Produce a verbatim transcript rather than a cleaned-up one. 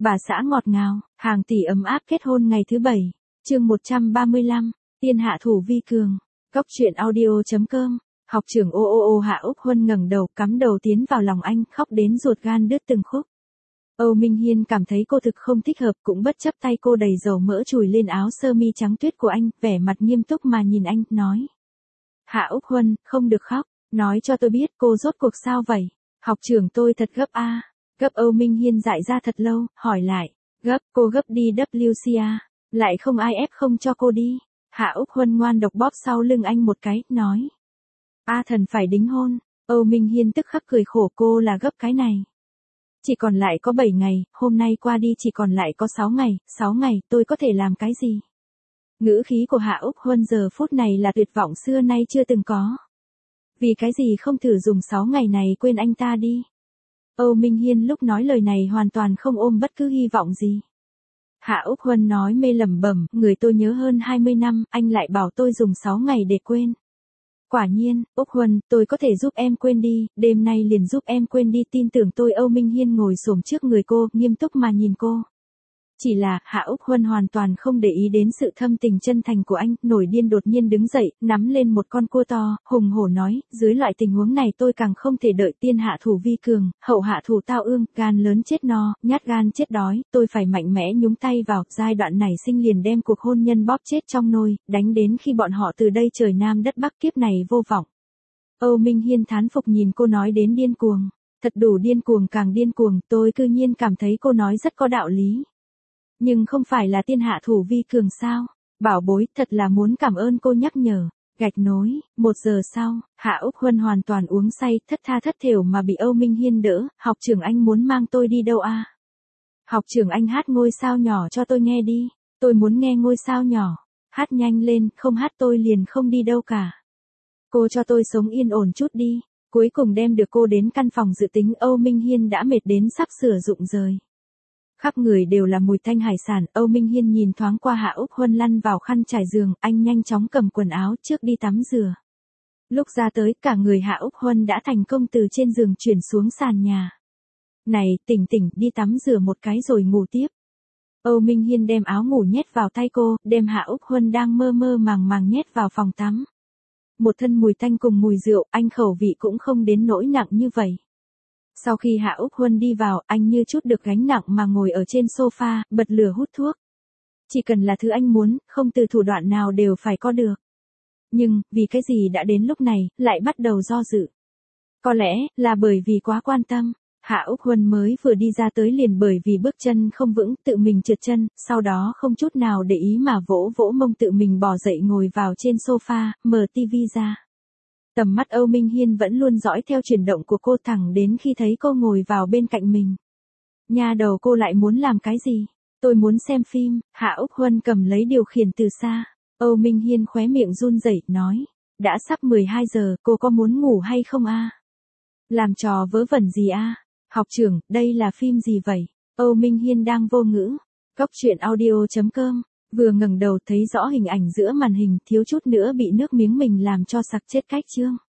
Bà xã ngọt ngào, hàng tỷ ấm áp kết hôn ngày thứ bảy. Chương một trăm ba mươi lăm, tiên hạ thủ vi cường. Cốc truyện audio chấm com. Học trưởng ô ô ô Hạ Úc Huân ngẩng đầu, cắm đầu tiến vào lòng anh, khóc đến ruột gan đứt từng khúc. Âu Minh Hiên cảm thấy cô thực không thích hợp, cũng bất chấp tay cô đầy dầu mỡ chùi lên áo sơ mi trắng tuyết của anh, vẻ mặt nghiêm túc mà nhìn anh, nói: Hạ Úc Huân, không được khóc, nói cho tôi biết cô rốt cuộc sao vậy? Học trưởng tôi thật gấp a. À. Gấp. Âu Minh Hiên dại ra thật lâu, hỏi lại: Gấp? Cô gấp đi W C A, lại không ai ép không cho cô đi. Hạ Úc Huân ngoan độc bóp sau lưng anh một cái, nói: A thần phải đính hôn. Âu Minh Hiên tức khắc cười khổ, cô là gấp cái này. Chỉ còn lại có bảy ngày, hôm nay qua đi chỉ còn lại có sáu ngày, sáu ngày, tôi có thể làm cái gì? Ngữ khí của Hạ Úc Huân giờ phút này là tuyệt vọng xưa nay chưa từng có. Vì cái gì không thử dùng sáu ngày này quên anh ta đi? Âu Minh Hiên lúc nói lời này hoàn toàn không ôm bất cứ hy vọng gì. Hạ Úc Huân nói mê lẩm bẩm, người tôi nhớ hơn hai mươi năm, anh lại bảo tôi dùng sáu ngày để quên. Quả nhiên, Úc Huân, tôi có thể giúp em quên đi, đêm nay liền giúp em quên đi, tin tưởng tôi. Âu Minh Hiên ngồi xổm trước người cô, nghiêm túc mà nhìn cô. Chỉ là, Hạ Úc Huân hoàn toàn không để ý đến sự thâm tình chân thành của anh, nổi điên đột nhiên đứng dậy, nắm lên một con cua to, hùng hổ nói: dưới loại tình huống này tôi càng không thể đợi, tiên hạ thủ vi cường, hậu hạ thủ tao ương, gan lớn chết no, nhát gan chết đói, tôi phải mạnh mẽ nhúng tay vào, giai đoạn này sinh liền đem cuộc hôn nhân bóp chết trong nồi, đánh đến khi bọn họ từ đây trời nam đất bắc, kiếp này vô vọng. Âu Minh Hiên thán phục nhìn cô nói đến điên cuồng, thật đủ điên cuồng, càng điên cuồng, tôi cư nhiên cảm thấy cô nói rất có đạo lý. Nhưng không phải là tiên hạ thủ vi cường sao? Bảo bối, thật là muốn cảm ơn cô nhắc nhở. Gạch nối. Một giờ sau, Hạ Úc Huân hoàn toàn uống say, thất tha thất thểu mà bị Âu Minh Hiên đỡ. Học trưởng anh muốn mang tôi đi đâu à? Học trưởng anh hát ngôi sao nhỏ cho tôi nghe đi. Tôi muốn nghe ngôi sao nhỏ. Hát nhanh lên, không hát tôi liền không đi đâu cả. Cô cho tôi sống yên ổn chút đi. Cuối cùng đem được cô đến căn phòng dự tính. Âu Minh Hiên đã mệt đến sắp sửa rụng rời. Khắp người đều là mùi tanh hải sản. Âu Minh Hiên nhìn thoáng qua Hạ Úc Huân lăn vào khăn trải giường, anh nhanh chóng cầm quần áo trước đi tắm rửa. Lúc ra tới, cả người Hạ Úc Huân đã thành công từ trên giường chuyển xuống sàn nhà. Này, tỉnh tỉnh, đi tắm rửa một cái rồi ngủ tiếp. Âu Minh Hiên đem áo ngủ nhét vào tay cô, đem Hạ Úc Huân đang mơ mơ màng màng nhét vào phòng tắm. Một thân mùi tanh cùng mùi rượu, anh khẩu vị cũng không đến nỗi nặng như vậy. Sau khi Hạ Úc Huân đi vào, anh như chút được gánh nặng mà ngồi ở trên sofa, bật lửa hút thuốc. Chỉ cần là thứ anh muốn, không từ thủ đoạn nào đều phải có được. Nhưng, vì cái gì đã đến lúc này, lại bắt đầu do dự. Có lẽ, là bởi vì quá quan tâm. Hạ Úc Huân mới vừa đi ra tới liền bởi vì bước chân không vững, tự mình trượt chân, sau đó không chút nào để ý mà vỗ vỗ mông tự mình bò dậy ngồi vào trên sofa, mở tivi ra. Tầm mắt Âu Minh Hiên vẫn luôn dõi theo chuyển động của cô thẳng đến khi thấy cô ngồi vào bên cạnh mình. Nha đầu, cô lại muốn làm cái gì? Tôi muốn xem phim. Hạ Úc Huân cầm lấy điều khiển từ xa. Âu Minh Hiên khóe miệng run rẩy nói: đã sắp mười hai giờ, cô có muốn ngủ hay không a? Làm trò vớ vẩn gì a? Học trưởng, đây là phim gì vậy? Âu Minh Hiên đang vô ngữ. Cốc truyện audio chấm com. Vừa ngẩng đầu thấy rõ hình ảnh giữa màn hình, thiếu chút nữa bị nước miếng mình làm cho sặc chết cách chương.